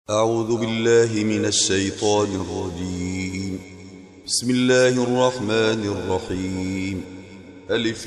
أعوذ بالله من الشيطان الرجيم. بسم الله الرحمن الرحيم. ألف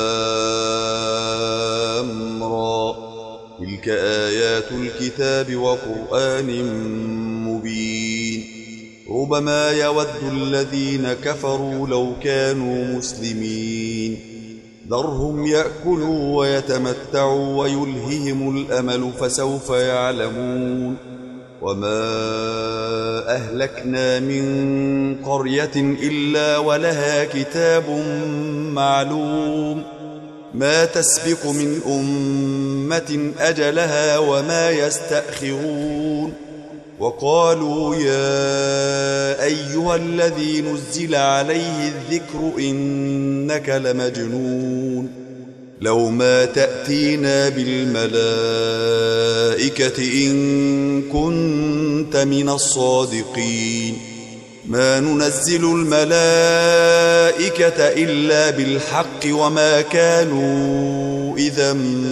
لام را. تلك آيات الكتاب وقرآن مبين. ربما يود الذين كفروا لو كانوا مسلمين. ذرهم يأكلوا ويتمتعوا ويلههم الأمل فسوف يعلمون. وما أهلكنا من قرية إلا ولها كتاب معلوم. ما تسبق من أمة أجلها وما يستأخرون. وقالوا يا أيها الذي نزل عليه الذكر إنك لمجنون. لو ما تأتينا بالملائكة إن كنت من الصادقين. ما ننزل الملائكة إلا بالحق وما كانوا إذا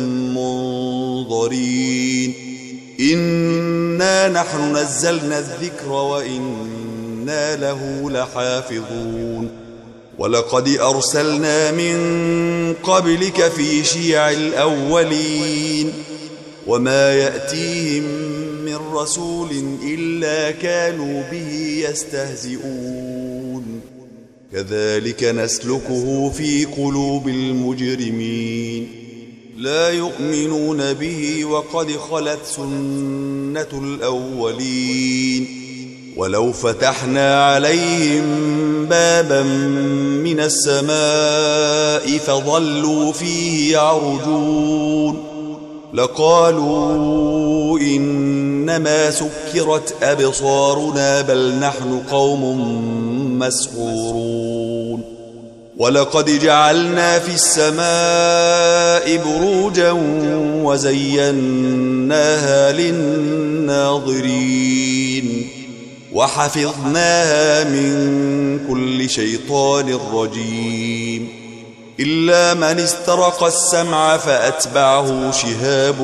منظرين. إنا نحن نزلنا الذكر وإنا له لحافظون. ولقد أرسلنا من قبلك في شيع الأولين. وما يأتيهم من رسول إلا كانوا به يستهزئون. كذلك نسلكه في قلوب المجرمين. لا يؤمنون به وقد خلت سنة الأولين. ولو فتحنا عليهم بابا من السماء فظلوا فيه يعرجون لقالوا إنما سكرت أبصارنا بل نحن قوم مسحورون. ولقد جعلنا في السماء بروجا وزيناها للناظرين. وحفظناها من كل شيطان رجيم. إلا من استرق السمع فأتبعه شهاب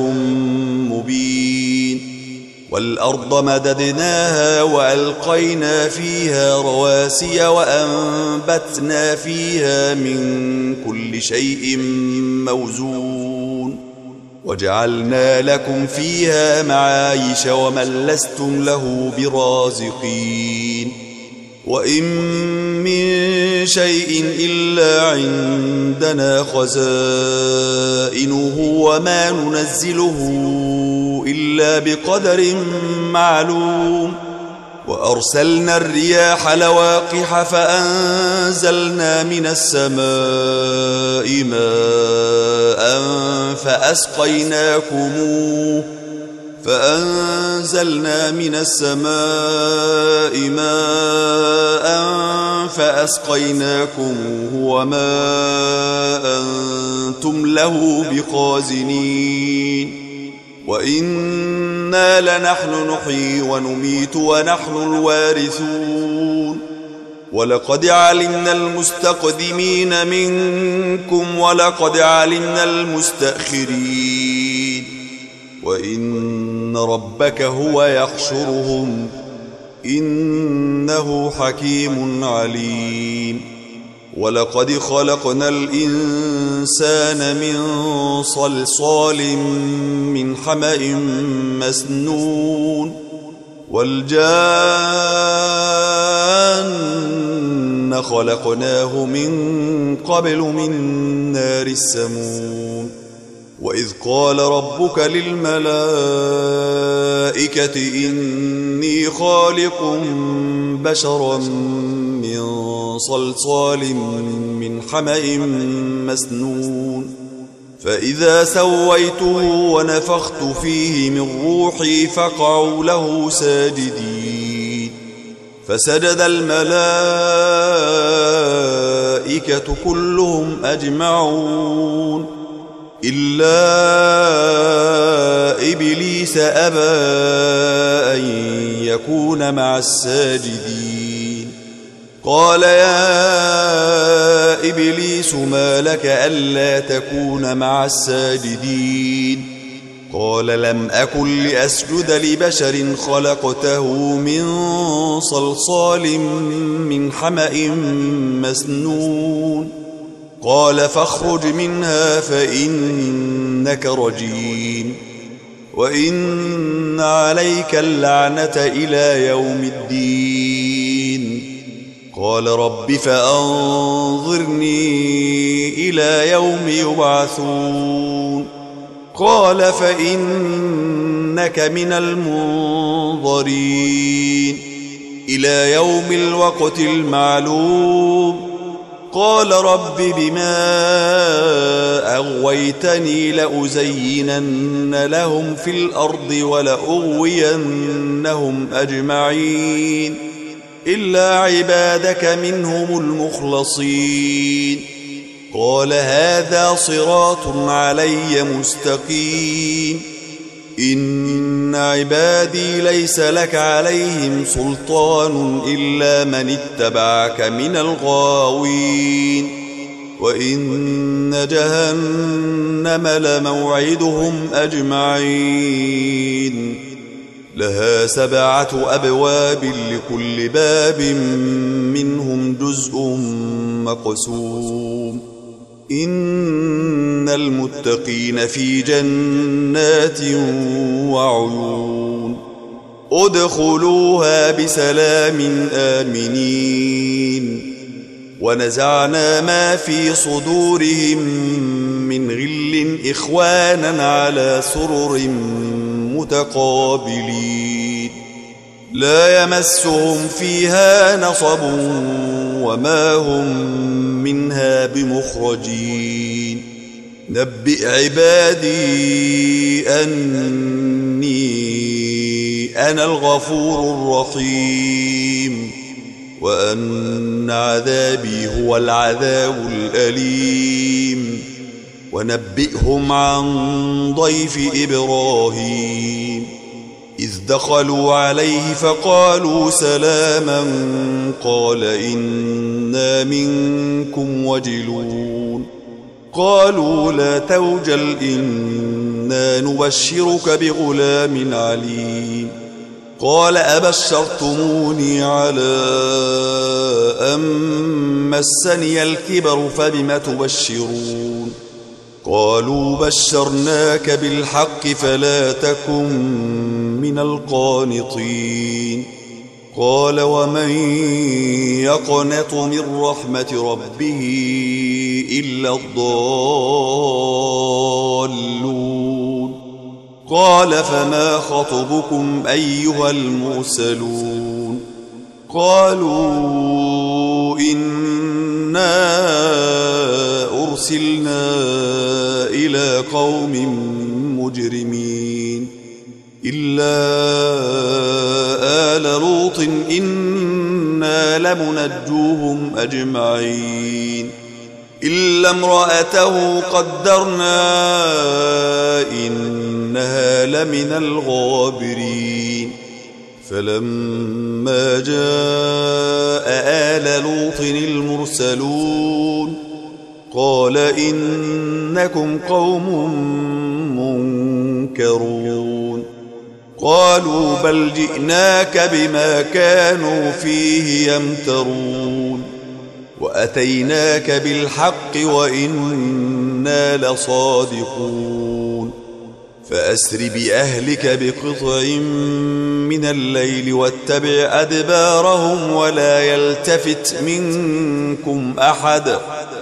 مبين. والأرض مددناها وألقينا فيها رواسي وأنبتنا فيها من كل شيء موزون. وجعلنا لكم فيها معايش ومن لستم له برازقين. وإن من شيء إلا عندنا خزائنه وما ننزله إلا بقدر معلوم. وأرسلنا الرياح لواقح فأنزلنا من السماء ماء فأسقيناكموه وما أنتم له بخازنين. وإنا لنحن نحيي ونميت ونحن الوارثون. ولقد علمنا المستقدمين منكم ولقد علمنا المستأخرين. وإن ربك هو يحشرهم إنه حكيم عليم. ولقد خلقنا الإنسان من صلصال من حمأ مسنون. والجان خلقناه من قبل من نار السموم. وإذ قال ربك للملائكة إني خالق بشرا من صلصال من حمأ مسنون. فإذا سويته ونفخت فيه من روحي فقعوا له ساجدين. فسجد الملائكة كلهم أجمعون إلا إبليس أبى أن يكون مع الساجدين. قال يا إبليس ما لك ألا تكون مع الساجدين؟ قال لم أكن لأسجد لبشر خلقته من صلصال من حمأ مسنون قال فاخرج منها فإنك رجيم وإن عليك اللعنة إلى يوم الدين قال رب فأنظرني إلى يوم يبعثون قال فإنك من المنظرين إلى يوم الوقت المعلوم قال رب بما أغويتني لأزينن لهم في الأرض ولأغوينهم أجمعين إلا عبادك منهم المخلصين قال هذا صراط علي مستقيم إن عبادي ليس لك عليهم سلطان إلا من اتبعك من الغاوين وإن جهنم لموعدهم أجمعين لها 7 أبواب لكل باب منهم جزء مقسوم إن المتقين في جنات وعيون ادخلوها بسلام آمنين ونزعنا ما في صدورهم من غل إخوانا على سرر متقابلين لا يمسهم فيها نصب وما هم منها بمخرجين نبئ عبادي أني أنا الغفور الرحيم وأن عذابي هو العذاب الأليم ونبئهم عن ضيف إبراهيم إذ دخلوا عليه فقالوا سلاما قال إنا منكم وجلون قالوا لا توجل إنا نبشرك بغلام عليم قال أبشرتموني على أن مسني الكبر فبم تبشرون قالوا بشرناك بالحق فلا تكن من القانطين قال ومن يقنط من رحمة ربه إلا الضالون قال فما خطبكم أيها المرسلون قالوا إنا أرسلنا إلى قوم مجرمين إلا آل لوط إنا لمنجوهم أجمعين إلا امرأته قدرنا إنها لمن الغابرين فلما جاء آل لوط المرسلون قال إنكم قوم منكرون قالوا بل جئناك بما كانوا فيه يمترون وأتيناك بالحق وإنا لصادقون فأسر بأهلك بقطع من الليل واتبع أدبارهم ولا يلتفت منكم أحد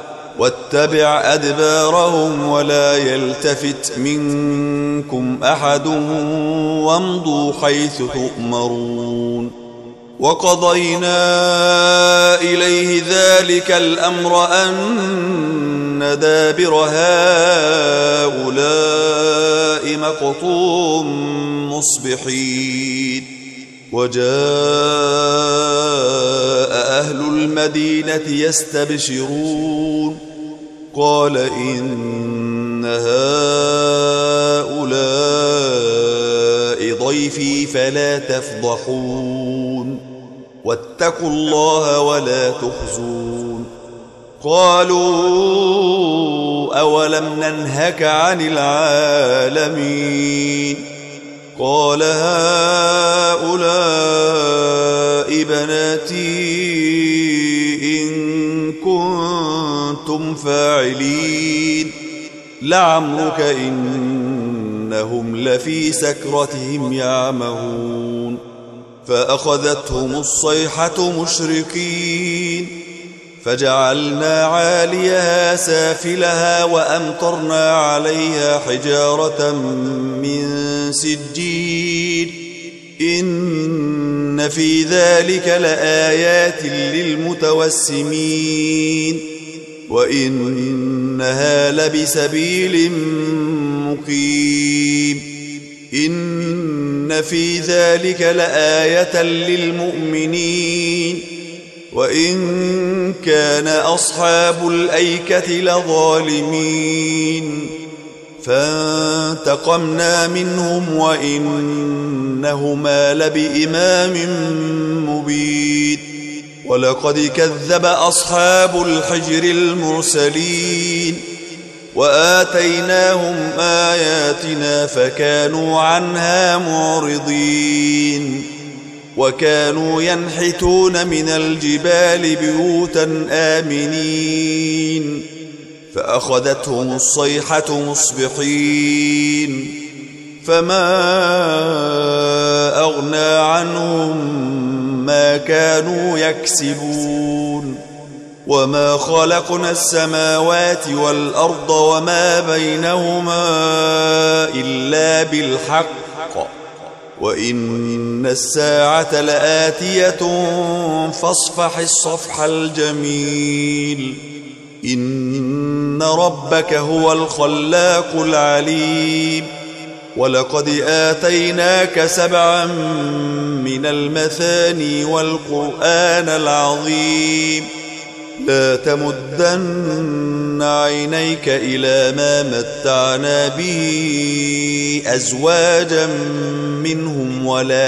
وامضوا حيث تؤمرون وقضينا إليه ذلك الأمر أن دابر هؤلاء مقطوع مصبحين وجاء أهل المدينة يستبشرون قال إن هؤلاء ضيفي فلا تفضحون واتقوا الله ولا تخزون قالوا أولم ننهك عن العالمين قال هؤلاء بناتي إن كنتم فاعلين لعمرك إنهم لفي سكرتهم يعمهون فأخذتهم الصيحة مشرقين فجعلنا عاليها سافلها وأمطرنا عليها حجارة من سجيل إن في ذلك لآيات للمتوسمين وإنها لبسبيل مقيم إن في ذلك لآية للمؤمنين وإن كان أصحاب الأيكة لظالمين فانتقمنا منهم وإنهما لبإمام مبين ولقد كذب أصحاب الحجر المرسلين وآتيناهم آياتنا فكانوا عنها معرضين وكانوا ينحتون من الجبال بيوتا آمنين فأخذتهم الصيحة مصبحين فما أغنى عنهم ما كانوا يكسبون وما خلقنا السماوات والأرض وما بينهما إلا بالحق وإن الساعة لآتية فاصفح الصفح الجميل إن ربك هو الخلاق العليم ولقد آتيناك 7 من المثاني والقرآن العظيم لا تمدن عينيك إلى ما متعنا به أزواجا منهم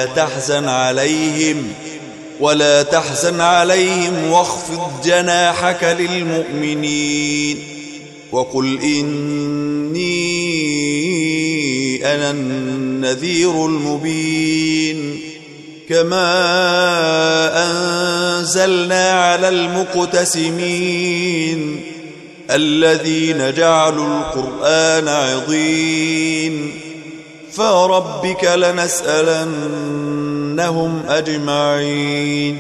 ولا تحزن عليهم واخفض جناحك للمؤمنين وقل إني أنا النذير المبين كما أنزلنا على المقتسمين الذين جعلوا القرآن عضين فربك لنسألنهم أجمعين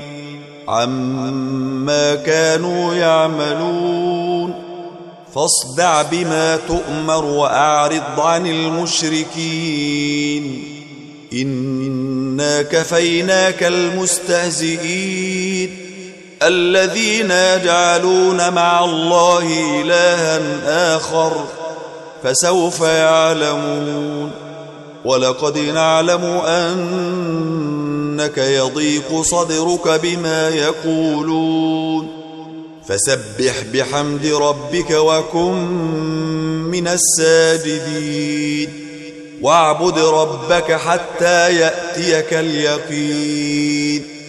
عما كانوا يعملون فاصدع بما تؤمر وأعرض عن المشركين إنا كفيناك المستهزئين الذين يجعلون مع الله إلها آخر فسوف يعلمون ولقد نعلم أنك يضيق صدرك بما يقولون فسبح بحمد ربك وكن من الساجدين واعبد ربك حتى يأتيك اليقين